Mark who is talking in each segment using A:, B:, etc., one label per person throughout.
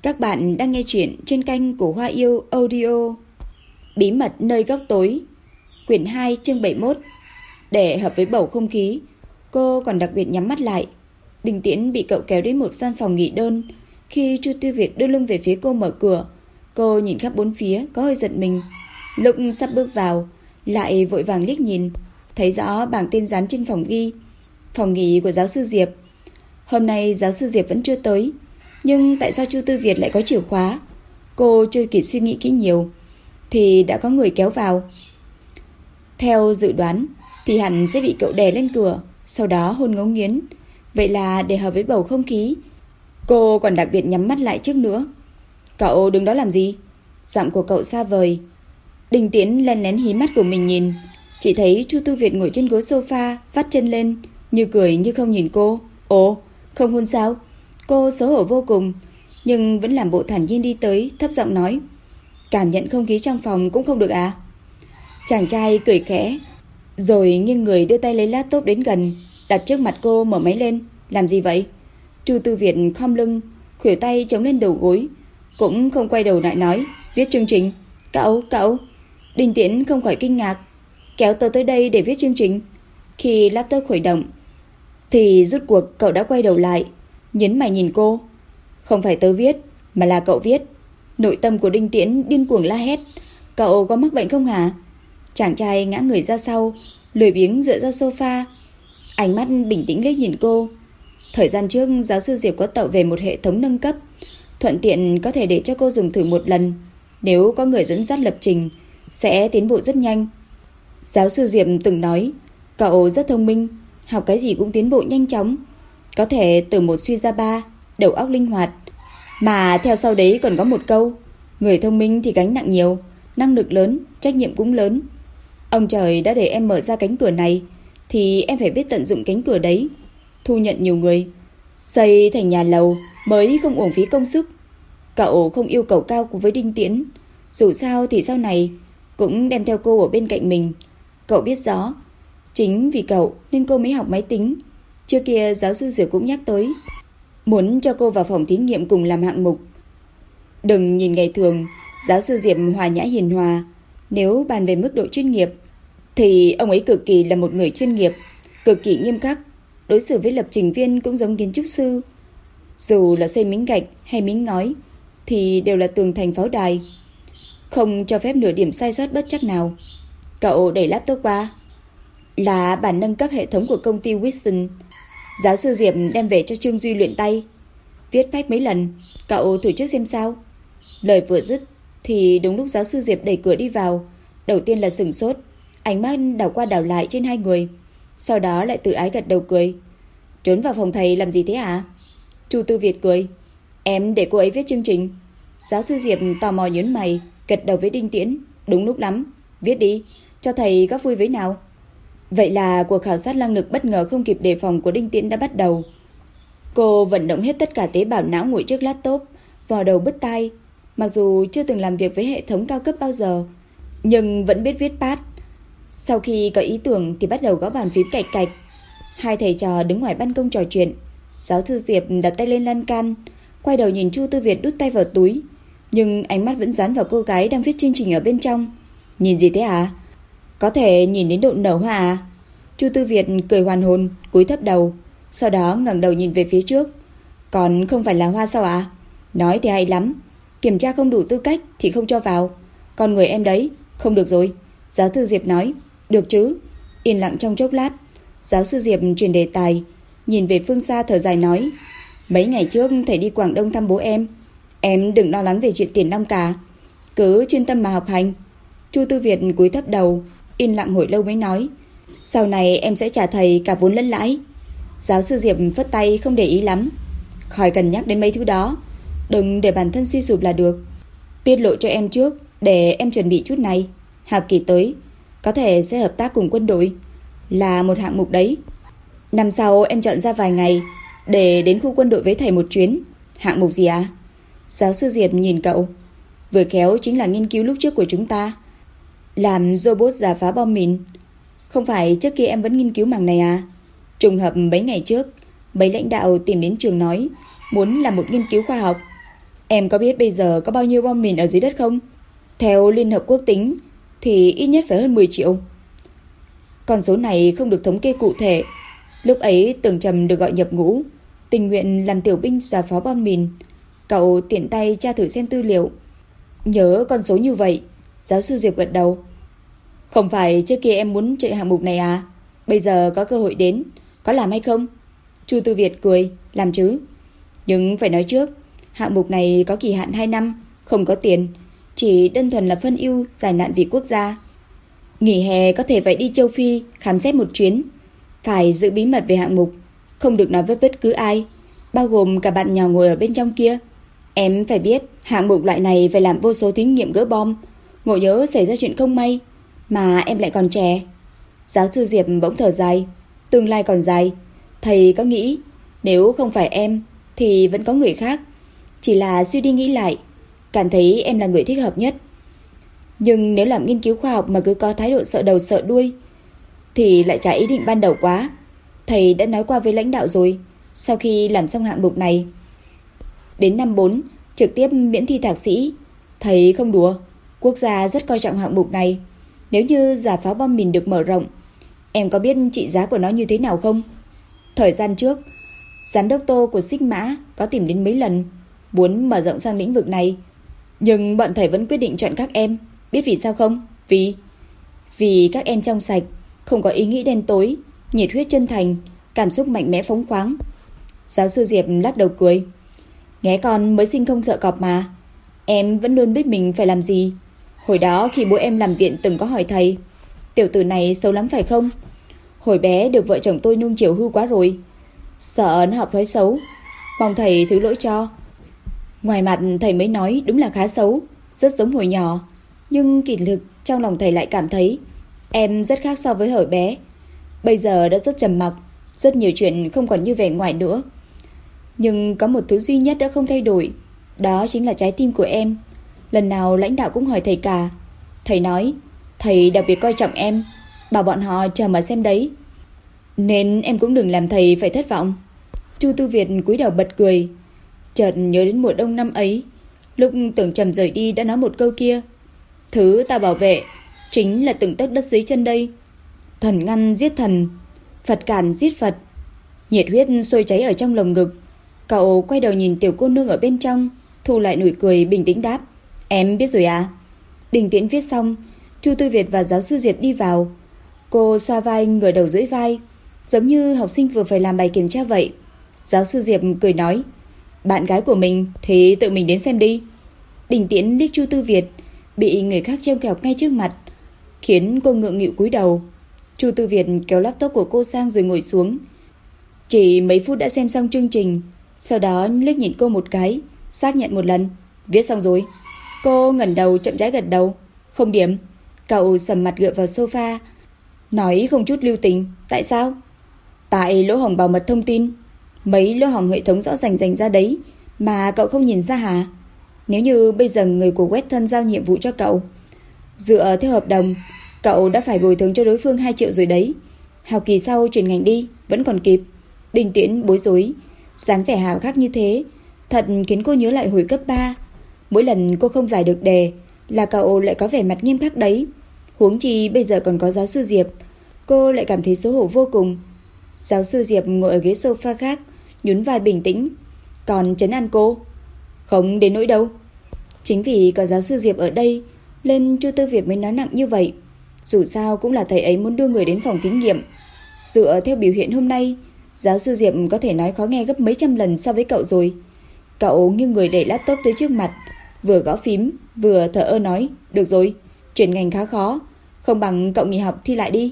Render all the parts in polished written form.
A: Các bạn đang nghe chuyện trên kênh của Hoa Yêu Audio. Bí mật nơi góc tối, quyển 2 chương 71. Để hợp với bầu không khí, cô còn đặc biệt nhắm mắt lại. Đình Tiễn bị cậu kéo đến một gian phòng nghỉ đơn. Khi Chu Tư Việt đưa lưng về phía cô mở cửa, cô nhìn khắp bốn phía có hơi giật mình. Lúc sắp bước vào, lại vội vàng liếc nhìn, thấy rõ bảng tên dán trên phòng ghi phòng nghỉ của giáo sư Diệp. Hôm nay giáo sư Diệp vẫn chưa tới, nhưng tại sao Chu Tư Việt lại có chìa khóa? Cô chưa kịp suy nghĩ kỹ nhiều thì đã có người kéo vào. Theo dự đoán thì hẳn sẽ bị cậu đè lên cửa, sau đó hôn ngấu nghiến. Vậy là để hợp với bầu không khí, cô còn đặc biệt nhắm mắt lại trước nữa. Cậu đứng đó làm gì? Giọng của cậu xa vời. Đình Tiễn len lén hí mắt của mình nhìn, chỉ thấy Chu Tư Việt ngồi trên gối sofa, vắt chân lên, như cười như không nhìn cô. Ồ, không hôn sao? Cô xấu hổ vô cùng, nhưng vẫn làm bộ thản nhiên đi tới, thấp giọng nói, cảm nhận không khí trong phòng cũng không được à? Chàng trai cười khẽ, rồi nghiêng người đưa tay lấy laptop đến gần, đặt trước mặt cô, mở máy lên. Làm gì vậy? Chu Tư Việt khom lưng, khuỷu tay chống lên đầu gối, cũng không quay đầu lại nói, viết chương trình. Cậu. Đình Tiễn không khỏi kinh ngạc, kéo tớ tới đây để viết chương trình. Khi laptop khởi động thì rút cuộc cậu đã quay đầu lại, nhấn mày nhìn cô. Không phải tớ viết, mà là cậu viết. Nội tâm của Đinh Tiễn điên cuồng la hét, cậu có mắc bệnh không hả? Chàng trai ngã người ra sau, lười biếng dựa ra sofa, ánh mắt bình tĩnh liếc nhìn cô. Thời gian trước giáo sư Diệp có tậu về một hệ thống nâng cấp, thuận tiện có thể để cho cô dùng thử một lần. Nếu có người dẫn dắt lập trình sẽ tiến bộ rất nhanh. Giáo sư Diệp từng nói cậu rất thông minh, học cái gì cũng tiến bộ nhanh chóng, có thể từ một suy ra ba, đầu óc linh hoạt. Mà theo sau đấy còn có một câu, người thông minh thì gánh nặng nhiều, năng lực lớn, trách nhiệm cũng lớn. Ông trời đã để em mở ra cánh cửa này, thì em phải biết tận dụng cánh cửa đấy, thu nhận nhiều người, xây thành nhà lầu mới không uổng phí công sức. Cậu không yêu cầu cao với Đinh Tiễn, dù sao thì sau này cũng đem theo cô ở bên cạnh mình. Cậu biết rõ, chính vì cậu nên cô mới học máy tính. Trước kia giáo sư Diệp cũng nhắc tới, muốn cho cô vào phòng thí nghiệm cùng làm hạng mục. Đừng nhìn ngày thường giáo sư Diệp hòa nhã hiền hòa, nếu bàn về mức độ chuyên nghiệp thì ông ấy cực kỳ là một người chuyên nghiệp, cực kỳ nghiêm khắc. Đối xử với lập trình viên cũng giống kiến trúc sư, dù là xây miếng gạch hay miếng ngói thì đều là tường thành pháo đài, không cho phép nửa điểm sai sót bất trắc nào. Cậu đẩy laptop qua, là bản nâng cấp hệ thống của công ty Wilson. Giáo sư Diệp đem về cho Trương Duy luyện tay, viết phách mấy lần, cậu thử trước xem sao. Lời vừa dứt thì đúng lúc giáo sư Diệp đẩy cửa đi vào. Đầu tiên là sửng sốt, ánh mắt đảo qua đảo lại trên hai người, sau đó lại tự ái gật đầu cười. Trốn vào phòng thầy làm gì thế à? Chu Tư Việt cười, em để cô ấy viết chương trình. Giáo sư Diệp tò mò nhớn mày, gật đầu với Đinh Tiễn, đúng lúc lắm, viết đi, cho thầy góp vui với nào. Vậy là cuộc khảo sát năng lực bất ngờ không kịp đề phòng của Đinh Tiễn đã bắt đầu. Cô vận động hết tất cả tế bào não ngồi trước laptop, vò đầu bứt tai. Mặc dù chưa từng làm việc với hệ thống cao cấp bao giờ, nhưng vẫn biết viết pad. Sau khi có ý tưởng thì bắt đầu gõ bàn phím cạch cạch. Hai thầy trò đứng ngoài ban công trò chuyện. Giáo sư Diệp đặt tay lên lan can, quay đầu nhìn Chu Tư Việt đút tay vào túi, nhưng ánh mắt vẫn dán vào cô gái đang viết chương trình ở bên trong. Nhìn gì thế à? Có thể nhìn đến độ nở hoa à? Chu Tư Việt cười hoàn hồn, cúi thấp đầu, sau đó ngẩng đầu nhìn về phía trước. Còn không phải là hoa sao à? Nói thì hay lắm, kiểm tra không đủ tư cách thì không cho vào. Còn người em đấy, không được rồi. Giáo sư Diệp nói. Được chứ? Yên lặng trong chốc lát, giáo sư Diệp chuyển đề tài, nhìn về phương xa thở dài nói, mấy ngày trước thầy đi Quảng Đông thăm bố em đừng lo lắng về chuyện tiền nong cả, cứ chuyên tâm mà học hành. Chu Tư Việt cúi thấp đầu, yên lặng hồi lâu mới nói, sau này em sẽ trả thầy cả vốn lẫn lãi. Giáo sư Diệp phất tay không để ý lắm, khỏi cần nhắc đến mấy thứ đó, đừng để bản thân suy sụp là được. Tiết lộ cho em trước để em chuẩn bị chút này, học kỳ tới có thể sẽ hợp tác cùng quân đội, là một hạng mục đấy. Năm sau em chọn ra vài ngày để đến khu quân đội với thầy một chuyến. Hạng mục gì à? Giáo sư Diệp nhìn cậu, vừa khéo chính là nghiên cứu lúc trước của chúng ta, làm robot giả phá bom mìn. Không phải trước kia em vẫn nghiên cứu mảng này à? Trùng hợp mấy ngày trước mấy lãnh đạo tìm đến trường nói muốn làm một nghiên cứu khoa học. Em có biết bây giờ có bao nhiêu bom mìn ở dưới đất không? Theo Liên Hợp Quốc tính thì ít nhất phải hơn 10 triệu. Con số này không được thống kê cụ thể. Lúc ấy Tưởng Trầm được gọi nhập ngũ, tình nguyện làm tiểu binh giả phó bom mìn. Cậu tiện tay tra thử xem tư liệu. Nhớ con số như vậy. Giáo sư Diệp gật đầu. Không phải trước kia em muốn chạy hạng mục này à? Bây giờ có cơ hội đến, có làm hay không? Chu Tư Việt cười. Làm chứ. Nhưng phải nói trước, hạng mục này có kỳ hạn 2 năm, không có tiền, chỉ đơn thuần là phân ưu giải nạn vì quốc gia. Nghỉ hè có thể phải đi châu Phi khám xét một chuyến. Phải giữ bí mật về hạng mục, không được nói với bất cứ ai, bao gồm cả bạn nhỏ ngồi ở bên trong kia. Em phải biết, hạng mục loại này phải làm vô số thí nghiệm gỡ bom. Ngộ nhớ xảy ra chuyện không may, mà em lại còn trẻ. Giáo sư Diệp bỗng thở dài. Tương lai còn dài. Thầy có nghĩ nếu không phải em thì vẫn có người khác. Chỉ là suy đi nghĩ lại, cảm thấy em là người thích hợp nhất. Nhưng nếu làm nghiên cứu khoa học mà cứ có thái độ sợ đầu sợ đuôi thì lại trái ý định ban đầu quá. Thầy đã nói qua với lãnh đạo rồi. Sau khi làm xong hạng mục này, đến năm 4 trực tiếp miễn thi thạc sĩ. Thầy không đùa, quốc gia rất coi trọng hạng mục này. Nếu như giả pháo bom mìn được mở rộng, em có biết trị giá của nó như thế nào không? Thời gian trước, giám đốc Tô của Sigma có tìm đến mấy lần, muốn mở rộng sang lĩnh vực này. Nhưng bọn thầy vẫn quyết định chọn các em. Biết vì sao không? Vì các em trong sạch, không có ý nghĩ đen tối, nhiệt huyết chân thành, cảm xúc mạnh mẽ phóng khoáng. Giáo sư Diệp lắc đầu cười. Nghe con mới sinh không sợ cọp mà. Em vẫn luôn biết mình phải làm gì. Hồi đó khi bố em làm viện từng có hỏi thầy, tiểu tử này xấu lắm phải không? Hồi bé được vợ chồng tôi nuông chiều hư quá rồi, sợ nó học thói xấu, mong thầy thứ lỗi cho. Ngoài mặt thầy mới nói đúng là khá xấu, rất giống hồi nhỏ. Nhưng kỳ thực trong lòng thầy lại cảm thấy em rất khác so với hồi bé. Bây giờ đã rất trầm mặc, rất nhiều chuyện không còn như vẻ ngoài nữa. Nhưng có một thứ duy nhất đã không thay đổi, đó chính là trái tim của em. Lần nào lãnh đạo cũng hỏi thầy cả. Thầy nói thầy đặc biệt coi trọng em, bảo bọn họ chờ mà xem đấy. Nên em cũng đừng làm thầy phải thất vọng. Chu Tư Việt cúi đầu bật cười. Chợt nhớ đến mùa đông năm ấy, lúc Tưởng Trầm rời đi đã nói một câu kia: thứ ta bảo vệ chính là từng tấc đất dưới chân đây. Thần ngăn giết thần, Phật cản giết Phật. Nhiệt huyết sôi cháy ở trong lồng ngực. Cậu quay đầu nhìn tiểu cô nương ở bên trong, thu lại nụ cười bình tĩnh đáp: em biết rồi à? Đình Tiễn viết xong, Chu Tư Việt và giáo sư Diệp đi vào. Cô xoa vai ngửa đầu duỗi vai, giống như học sinh vừa phải làm bài kiểm tra vậy. Giáo sư Diệp cười nói: bạn gái của mình thì tự mình đến xem đi. Đình Tiễn liếc Chu Tư Việt, bị người khác trêu ghẹo ngay trước mặt, khiến cô ngượng nghịu cúi đầu. Chu Tư Việt kéo laptop của cô sang rồi ngồi xuống. Chỉ mấy phút đã xem xong chương trình, sau đó liếc nhìn cô một cái, xác nhận một lần: viết xong rồi. Cô ngẩng đầu chậm rãi gật đầu. Không điểm. Cậu sầm mặt dựa vào sofa, nói không chút lưu tình: tại sao? Tại lỗ hổng bảo mật thông tin. Mấy lỗ hổng hệ thống rõ rành rành ra đấy mà cậu không nhìn ra hả? Nếu như bây giờ người của Weston giao nhiệm vụ cho cậu, dựa theo hợp đồng, cậu đã phải bồi thường cho đối phương 2 triệu rồi đấy. Học kỳ sau chuyển ngành đi, vẫn còn kịp. Đình Tiễn bối rối, dáng vẻ hào khắc như thế thật khiến cô nhớ lại hồi cấp 3. Mỗi lần cô không giải được đề là cậu lại có vẻ mặt nghiêm khắc đấy. Huống chi bây giờ còn có giáo sư Diệp, cô lại cảm thấy xấu hổ vô cùng. Giáo sư Diệp ngồi ở ghế sofa khác, nhún vai bình tĩnh, còn trấn an cô: không đến nỗi đâu. Chính vì có giáo sư Diệp ở đây nên Chu Tư Việt mới nói nặng như vậy. Dù sao cũng là thầy ấy muốn đưa người đến phòng thí nghiệm. Dựa theo biểu hiện hôm nay, giáo sư Diệp có thể nói khó nghe gấp mấy trăm lần so với cậu rồi. Cậu nghiêng người đẩy laptop tới trước mặt, vừa gõ phím vừa thở ơ nói: được rồi, chuyển ngành khá khó, không bằng cậu nghỉ học thi lại đi.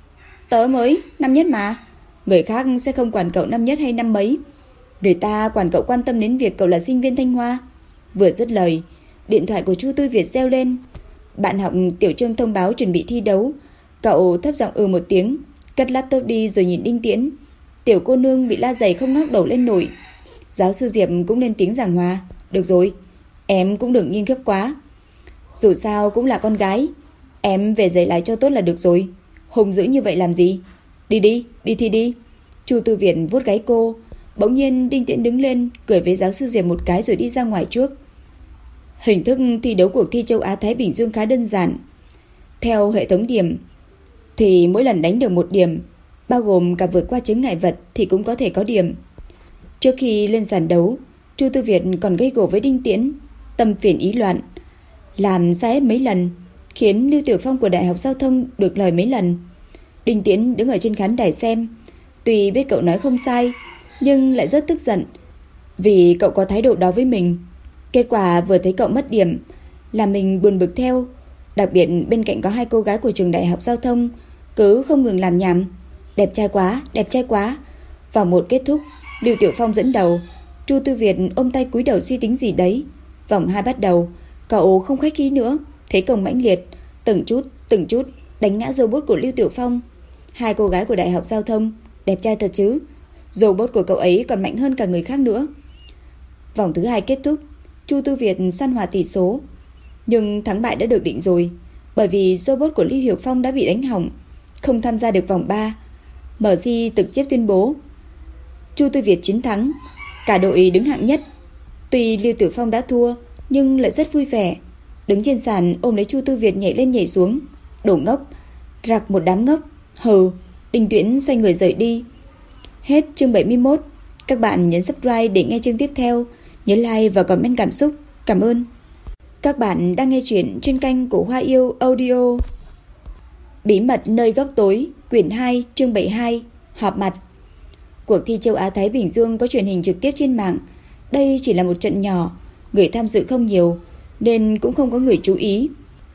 A: Tớ mới năm nhất mà, người khác sẽ không quản cậu năm nhất hay năm mấy, người ta quản cậu quan tâm đến việc cậu là sinh viên Thanh Hoa. Vừa dứt lời, điện thoại của Chu Tư Việt reo lên. Bạn học Tiểu Trương thông báo chuẩn bị thi đấu. Cậu thấp giọng một tiếng, cất laptop đi rồi nhìn Đinh Tiễn. Tiểu cô nương bị la giày không ngóc đầu lên nổi. Giáo sư Diệp cũng lên tiếng giảng hòa: được rồi, em cũng đừng nghiêng gấp quá, dù sao cũng là con gái, em về giày lái cho tốt là được rồi, hùng dữ như vậy làm gì. Đi thi đi. Chu Tư Việt vuốt gáy cô. Bỗng nhiên Đinh Tiễn đứng lên, cười với giáo sư Diệp một cái rồi đi ra ngoài trước. Hình thức thi đấu cuộc thi châu Á Thái Bình Dương khá đơn giản. Theo hệ thống điểm thì mỗi lần đánh được 1 điểm, bao gồm cả vượt qua chướng ngại vật thì cũng có thể có điểm. Trước khi lên sàn đấu, Chu Tư Việt còn gây gổ với Đinh Tiễn, tâm phiền ý loạn, làm sai hết mấy lần, khiến Lưu Tiểu Phong của Đại học Giao thông được lời mấy lần. Đinh Tiễn đứng ở trên khán đài xem, tuy biết cậu nói không sai, nhưng lại rất tức giận vì cậu có thái độ đó với mình. Kết quả vừa thấy cậu mất điểm là mình buồn bực theo. Đặc biệt bên cạnh có 2 cô gái của trường Đại học Giao thông cứ không ngừng làm nhảm: đẹp trai quá, đẹp trai quá. Vòng 1 kết thúc, Lưu Tiểu Phong dẫn đầu, Chu Tư Việt ôm tay cúi đầu suy tính gì đấy. Vòng 2 bắt đầu, cậu không khách khí nữa, thế công mãnh liệt, từng chút đánh ngã robot của Lưu Tiểu Phong. 2 cô gái của Đại học Giao thông, đẹp trai thật chứ, robot của cậu ấy còn mạnh hơn cả người khác nữa. Vòng thứ 2 kết thúc, Chu Tư Việt săn hòa tỷ số, nhưng thắng bại đã được định rồi, bởi vì robot của Lưu Hiểu Phong đã bị đánh hỏng, không tham gia được vòng 3. MC trực tiếp tuyên bố Chu Tư Việt chiến thắng, cả đội đứng hạng nhất. Tuy Lưu Tiểu Phong đã thua, nhưng lại rất vui vẻ, đứng trên sàn ôm lấy Chu Tư Việt nhảy lên nhảy xuống. Đồ ngốc, rạc một đám ngốc, hừ. Đinh Tiễn xoay người rời đi. Hết chương 71. Các bạn nhấn subscribe để nghe chương tiếp theo, nhớ like và comment cảm xúc. Cảm ơn. Các bạn đang nghe chuyện trên kênh của Hoa Yêu Audio. Bí mật nơi góc tối, quyển 2, chương 72, họp mặt. Cuộc thi châu Á Thái Bình Dương có truyền hình trực tiếp trên mạng. Đây chỉ là một trận nhỏ, người tham dự không nhiều nên cũng không có người chú ý.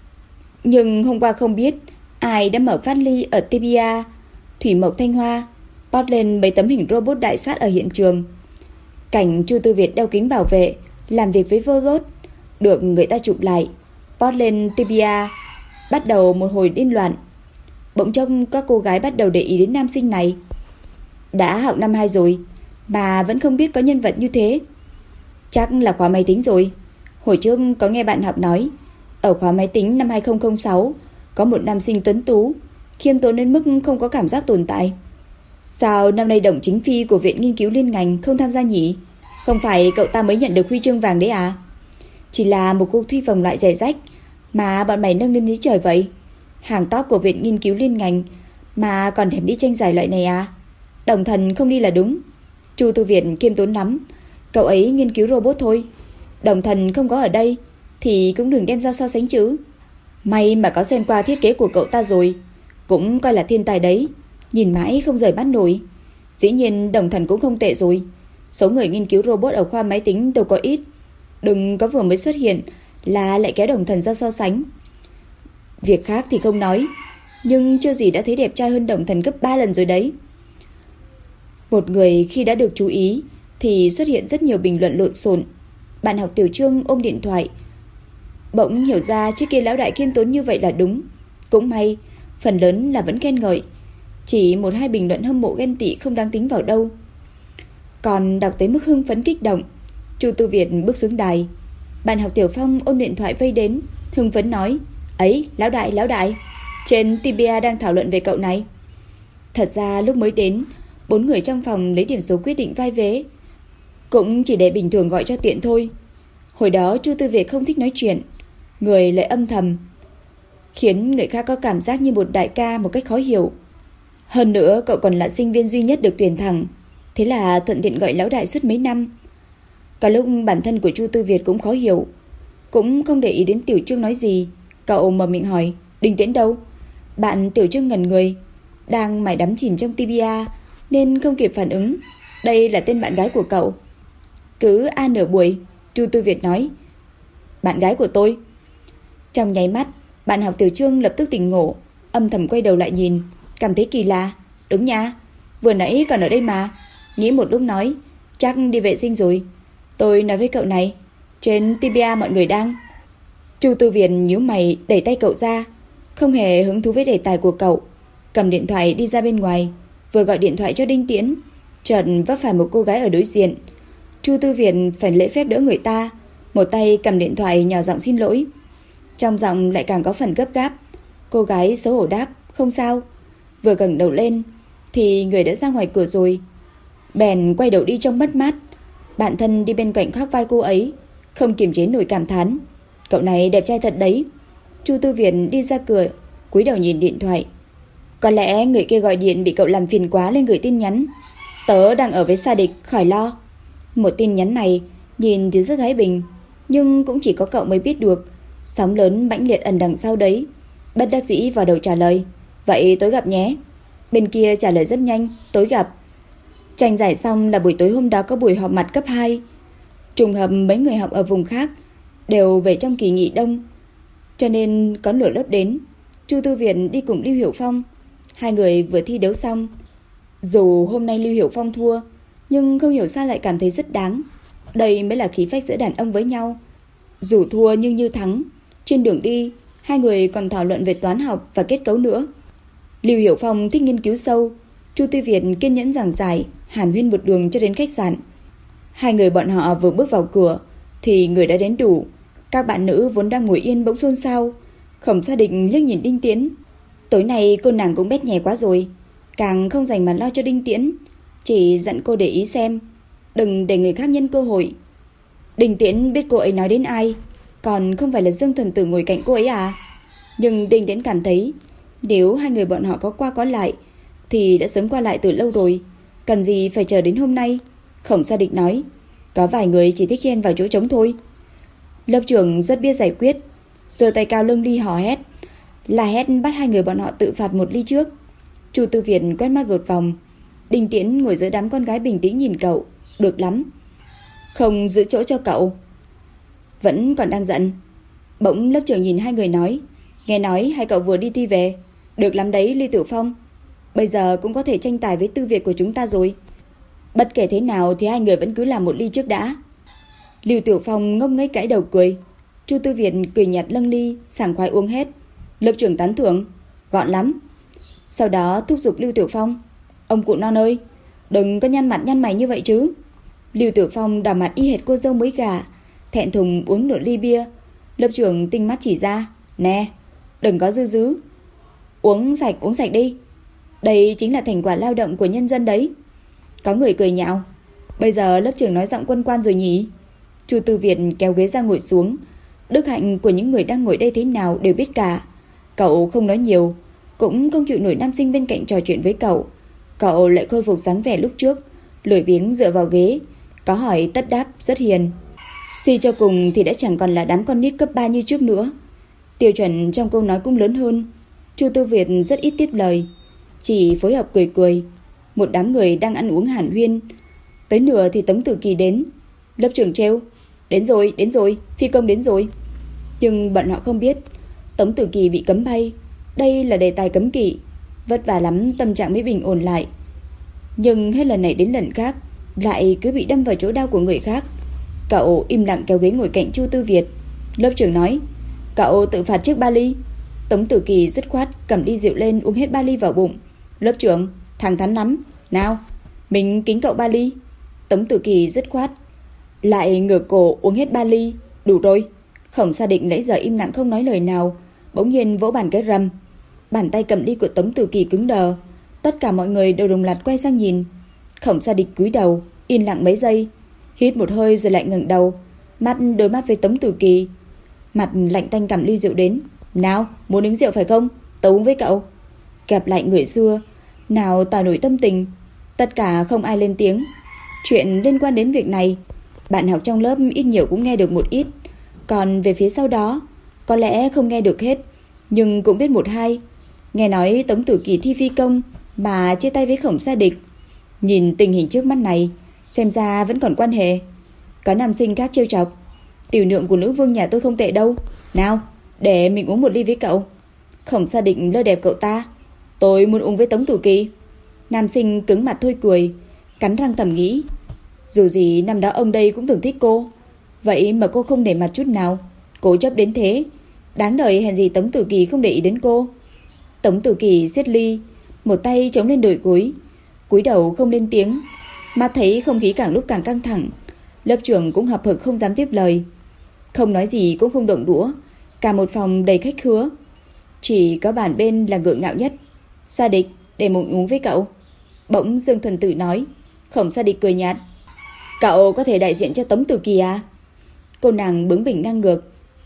A: Nhưng hôm qua không biết ai đã mở phát ly ở Tibia, Thủy Mộc Thanh Hoa, post lên mấy tấm hình robot đại sát ở hiện trường. Cảnh Chu Tư Việt đeo kính bảo vệ làm việc với robot được người ta chụp lại, post lên Tibia. Bắt đầu một hồi điên loạn. Bỗng trông các cô gái bắt đầu để ý đến nam sinh này. Đã học năm 2 rồi mà vẫn không biết có nhân vật như thế. Chắc là khóa máy tính rồi. Hồi trước có nghe bạn học nói, ở khóa máy tính năm 2006 có một nam sinh tuấn tú, khiêm tốn đến mức không có cảm giác tồn tại. Sao năm nay Đồng Chính Phi của Viện Nghiên cứu Liên ngành không tham gia nhỉ? Không phải cậu ta mới nhận được huy chương vàng đấy à? Chỉ là một cuộc thi vòng loại giày rách mà bọn mày nâng lên lý trời vậy. Hàng top của Viện Nghiên cứu Liên ngành mà còn thèm đi tranh giải loại này à? Đồng Thần không đi là đúng. Chu Tư Việt khiêm tốn lắm, cậu ấy nghiên cứu robot thôi. Đồng Thần không có ở đây thì cũng đừng đem ra so sánh chứ. May mà có xem qua thiết kế của cậu ta rồi, cũng coi là thiên tài đấy, nhìn mãi không rời mắt nổi. Dĩ nhiên Đồng Thần cũng không tệ rồi. Số người nghiên cứu robot ở khoa máy tính đâu có ít, đừng có vừa mới xuất hiện là lại kéo Đồng Thần ra so sánh. Việc khác thì không nói, nhưng chưa gì đã thấy đẹp trai hơn Đồng Thần gấp 3 lần rồi đấy. Một người khi đã được chú ý thì xuất hiện rất nhiều bình luận lộn xộn. Bạn học Tiểu Trương ôm điện thoại, bỗng hiểu ra trước kia lão đại khiêm tốn như vậy là đúng. Cũng may, phần lớn là vẫn khen ngợi, chỉ 1-2 bình luận hâm mộ ghen tị không đáng tính vào đâu. Còn đọc tới mức hưng phấn kích động, Chu Tư Việt bước xuống đài. Bạn học Tiểu Phong ôm điện thoại vây đến, hưng phấn nói: "Ấy, lão đại, trên Tibia đang thảo luận về cậu này." Thật ra lúc mới đến, 4 người trong phòng lấy điểm số quyết định vai vế, cũng chỉ để bình thường gọi cho tiện thôi. Hồi đó Chu Tư Việt không thích nói chuyện, người lại âm thầm, khiến người khác có cảm giác như một đại ca một cách khó hiểu. Hơn nữa cậu còn là sinh viên duy nhất được tuyển thẳng, thế là thuận tiện gọi lão đại suốt mấy năm. Cả lúc bản thân của Chu Tư Việt cũng khó hiểu, cũng không để ý đến Tiểu Trương nói gì. Cậu mở miệng hỏi: "Đinh Tiễn đâu?" Bạn Tiểu Trương ngẩn người, đang mải đắm chìm trong Tibia nên không kịp phản ứng. Đây là tên bạn gái của cậu. Cứ an nửa buổi, Chu Tư Việt nói: "Bạn gái của tôi." Trong nháy mắt, bạn học Tiểu Trương lập tức tỉnh ngộ, âm thầm quay đầu lại nhìn, cảm thấy kỳ lạ. Đúng nha, vừa nãy còn ở đây mà. Nghĩ một lúc nói: "Chắc đi vệ sinh rồi. Tôi nói với cậu này, trên Tibia mọi người đang..." Chu Tư Việt nhíu mày đẩy tay cậu ra, không hề hứng thú với đề tài của cậu, cầm điện thoại đi ra bên ngoài, vừa gọi điện thoại cho Đinh Tiễn, chợt vấp phải một cô gái ở đối diện. Chu Tư Việt phải lễ phép đỡ người ta, một tay cầm điện thoại nhỏ giọng xin lỗi, trong giọng lại càng có phần gấp gáp. Cô gái xấu hổ đáp: "Không sao." Vừa ngẩng đầu lên thì người đã ra ngoài cửa rồi, bèn quay đầu đi trong mất mát. Bạn thân đi bên cạnh khoác vai cô ấy, không kiềm chế nổi cảm thán: Cậu này đẹp trai thật đấy. Chu Tư Việt đi ra cửa, cúi đầu nhìn điện thoại. Có lẽ người kia gọi điện bị cậu làm phiền quá nên gửi tin nhắn. Tớ đang ở với Sa Địch, khỏi lo. Một tin nhắn này nhìn thì rất thái bình, nhưng cũng chỉ có cậu mới biết được sóng lớn mãnh liệt ẩn đằng sau đấy. Bất đắc dĩ vào đầu trả lời, vậy tối gặp nhé. Bên kia trả lời rất nhanh, tối gặp. Tranh giải xong là buổi tối hôm đó có buổi họp mặt cấp 2. Trùng hợp mấy người học ở vùng khác đều về trong kỳ nghỉ đông, cho nên có nửa lớp đến. Chu Tư Việt đi cùng Lưu Hiểu Phong. Hai người vừa thi đấu xong. Dù hôm nay Lưu Hiểu Phong thua, nhưng không hiểu sao lại cảm thấy rất đáng. Đây mới là khí phách giữa đàn ông với nhau. Dù thua nhưng như thắng. Trên đường đi, hai người còn thảo luận về toán học và kết cấu nữa. Lưu Hiểu Phong thích nghiên cứu sâu, Chu Tư Việt kiên nhẫn giảng giải, hàn huyên một đường cho đến khách sạn. Hai người bọn họ vừa bước vào cửa thì người đã đến đủ. Các bạn nữ vốn đang ngồi yên bỗng xôn xao. Khổng Sa Định liếc nhìn Đinh Tiễn. Tối nay cô nàng cũng bét nhè quá rồi, càng không dành mà lo cho Đinh Tiễn, chỉ dặn cô để ý xem, đừng để người khác nhân cơ hội. Đinh Tiễn biết cô ấy nói đến ai, còn không phải là Dương Thuần Tử ngồi cạnh cô ấy à? Nhưng Đinh Tiễn cảm thấy nếu hai người bọn họ có qua có lại thì đã sớm qua lại từ lâu rồi, cần gì phải chờ đến hôm nay. Khổng Sa Định nói, có vài người chỉ thích chen vào chỗ trống thôi. Lớp trưởng rất biết giải quyết, giơ tay cao lưng ly hò hét, la hét bắt hai người bọn họ tự phạt một ly trước. Chu Tư Việt quét mắt một vòng. Đinh Tiễn ngồi giữa đám con gái bình tĩnh nhìn cậu. Được lắm. Không giữ chỗ cho cậu. Vẫn còn đang giận. Bỗng lớp trưởng nhìn hai người nói, nghe nói hai cậu vừa đi thi về. Được lắm đấy Ly Tử Phong. Bây giờ cũng có thể tranh tài với Tư Việt của chúng ta rồi. Bất kể thế nào thì hai người vẫn cứ làm một ly trước đã. Lưu Tiểu Phong ngốc nghếch cãi đầu cười. Chu Tư Việt cười nhạt nâng ly, sảng khoái uống hết. Lớp trưởng tán thưởng, gọn lắm. Sau đó thúc giục Lưu Tiểu Phong, ông cụ non ơi, đừng có nhăn mặt nhăn mày như vậy chứ. Lưu Tiểu Phong đỏ mặt y hệt cô dâu mới gả, thẹn thùng uống nửa ly bia. Lớp trưởng tinh mắt chỉ ra, nè, đừng có dư dứ, uống sạch đi. Đây chính là thành quả lao động của nhân dân đấy. Có người cười nhạo, bây giờ lớp trưởng nói giọng quân quan rồi nhỉ. Chu Tư Việt kéo ghế ra ngồi xuống. Đức hạnh của những người đang ngồi đây thế nào đều biết cả. Cậu không nói nhiều, cũng không chịu nổi nam sinh bên cạnh trò chuyện với cậu. Cậu lại khôi phục dáng vẻ lúc trước, lười biếng dựa vào ghế, có hỏi tất đáp rất hiền. Suy cho cùng thì đã chẳng còn là đám con nít cấp 3 như trước nữa. Tiêu chuẩn trong câu nói cũng lớn hơn. Chu Tư Việt rất ít tiếp lời, chỉ phối hợp cười cười. Một đám người đang ăn uống hàn huyên. Tới nửa thì Tống Tử Kỳ đến. Lớp trưởng trêu, đến rồi, phi công đến rồi. Nhưng bọn họ không biết Tống Tử Kỳ bị cấm bay. Đây là đề tài cấm kỵ. Vất vả lắm tâm trạng mới bình ổn lại. Nhưng hết lần này đến lần khác lại cứ bị đâm vào chỗ đau của người khác. Cậu im lặng kéo ghế ngồi cạnh Chu Tư Việt. Lớp trưởng nói, cậu tự phạt trước 3 ly. Tống Tử Kỳ dứt khoát cầm ly rượu lên uống hết 3 ly vào bụng. Lớp trưởng, thẳng thắn lắm. Nào, mình kính cậu 3 ly. Tống Tử Kỳ dứt khoát lại ngửa cổ uống hết 3 ly. Đủ rồi. Khổng Sa Định nãy giờ im lặng không nói lời nào, bỗng nhiên vỗ bàn cái rầm. Bàn tay cầm ly của Tống Tử Kỳ cứng đờ. Tất cả mọi người đều đồng loạt quay sang nhìn. Khổng Sa Định cúi đầu, yên lặng mấy giây, hít một hơi rồi lại ngẩng đầu, mắt đối mắt với Tống Tử Kỳ. Mặt lạnh tanh cầm ly rượu đến. Nào, muốn uống rượu phải không? Tớ uống với cậu. Gặp lại người xưa, nào tỏ nổi tâm tình. Tất cả không ai lên tiếng. Chuyện liên quan đến việc này, bạn học trong lớp ít nhiều cũng nghe được một ít. Còn về phía sau đó, có lẽ không nghe được hết, nhưng cũng biết một hai. Nghe nói Tống Tử Kỳ thi phi công mà chia tay với Khổng Sa Địch. Nhìn tình hình trước mắt này, xem ra vẫn còn quan hệ. Có nam sinh khác trêu chọc, tiểu lượng của nữ vương nhà tôi không tệ đâu. Nào, để mình uống một ly với cậu. Khổng Sa Định lơ đẹp cậu ta. Tôi muốn uống với Tống Tử Kỳ. Nam sinh cứng mặt thôi cười, cắn răng thầm nghĩ, dù gì năm đó ông đây cũng từng thích cô, vậy mà cô không để mặt chút nào, cố chấp đến thế, đáng đời hèn gì Tống Tử Kỳ không để ý đến cô. Tống Tử Kỳ siết ly, một tay chống lên đùi gối, cúi đầu không lên tiếng. Mắt thấy không khí càng lúc càng căng thẳng, lớp trưởng cũng hậm hực không dám tiếp lời, không nói gì cũng không động đũa. Cả một phòng đầy khách khứa, chỉ có bàn bên là gượng ngạo nhất. Sa Địch, để mình uống với cậu. Bỗng Dương Thuần Tử nói. Khổng Sa Địch cười nhạt, cậu có thể đại diện cho Tống Tử Kỳ à? Cô nàng bướng bỉnh ngang ngược,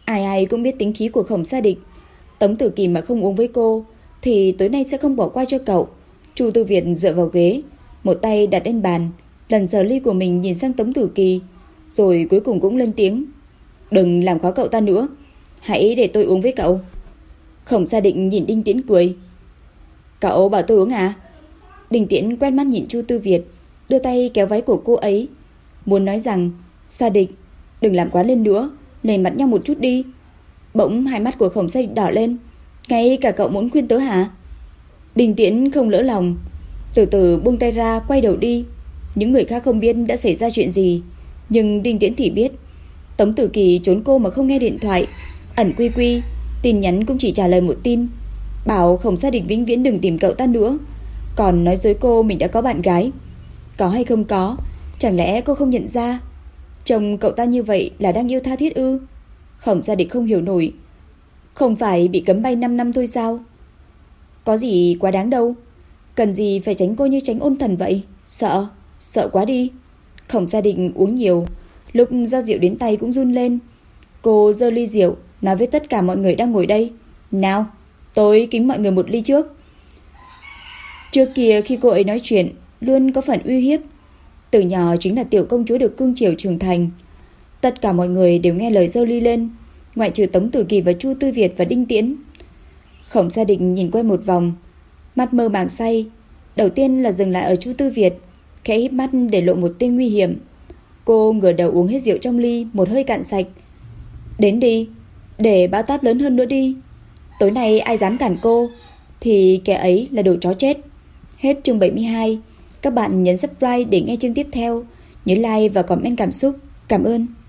A: Ai ai cũng biết tính khí của Khổng Sa Địch. Tống Tử Kỳ mà không uống với cô thì tối nay sẽ không bỏ qua cho cậu. Chu Tư Việt dựa vào ghế, một tay đặt lên bàn, lần giờ ly của mình nhìn sang Tống Tử Kỳ, rồi cuối cùng cũng lên tiếng. Đừng làm khó cậu ta nữa, hãy để tôi uống với cậu. Khổng Sa Định nhìn Đinh Tiễn cười. Cậu bảo tôi uống à? Đinh Tiễn quét mắt nhìn Chu Tư Việt, đưa tay kéo váy của cô ấy, muốn nói rằng Sa Địch, đừng làm quá lên nữa, nền mặt nhau một chút đi. Bỗng hai mắt của Khổng Sa Địch đỏ lên. Ngay cả cậu muốn khuyên tớ hả? Đinh Tiễn không lỡ lòng, từ từ buông tay ra, quay đầu đi. Những người khác không biết đã xảy ra chuyện gì, nhưng Đinh Tiễn thì biết. Tống Tử Kỳ trốn cô mà không nghe điện thoại, ẩn quy quy, tin nhắn cũng chỉ trả lời một tin, bảo Khổng Sa Địch vĩnh viễn đừng tìm cậu ta nữa, còn nói dối cô mình đã có bạn gái. Có hay không có, chẳng lẽ cô không nhận ra? Chồng cậu ta như vậy là đang yêu tha thiết ư? Khổng Sa Địch không hiểu nổi. Không phải bị cấm bay 5 năm thôi sao? Có gì quá đáng đâu, cần gì phải tránh cô như tránh ôn thần vậy? Sợ quá đi. Khổng Sa Địch uống nhiều, lúc do rượu đến tay cũng run lên. Cô giơ ly rượu, nói với tất cả mọi người đang ngồi đây. Nào, tôi kính mọi người một ly trước. Trước kia khi cô ấy nói chuyện luôn có phần uy hiếp. Từ nhỏ chính là tiểu công chúa được cưng chiều trưởng thành. Tất cả mọi người đều nghe lời giơ ly lên, ngoại trừ Tống Tử Kỳ và Chu Tư Việt và Đinh Tiễn. Khổng Sa Địch nhìn quanh một vòng, mắt mơ màng say. Đầu tiên là dừng lại ở Chu Tư Việt, khẽ híp mắt để lộ một tia nguy hiểm. Cô ngửa đầu uống hết rượu trong ly một hơi cạn sạch. Đến đi, để bão táp lớn hơn nữa đi. Tối nay ai dám cản cô thì kẻ ấy là đồ chó chết. Hết chương 72. Các bạn nhấn subscribe để nghe chương tiếp theo. Nhớ like và comment cảm xúc. Cảm ơn.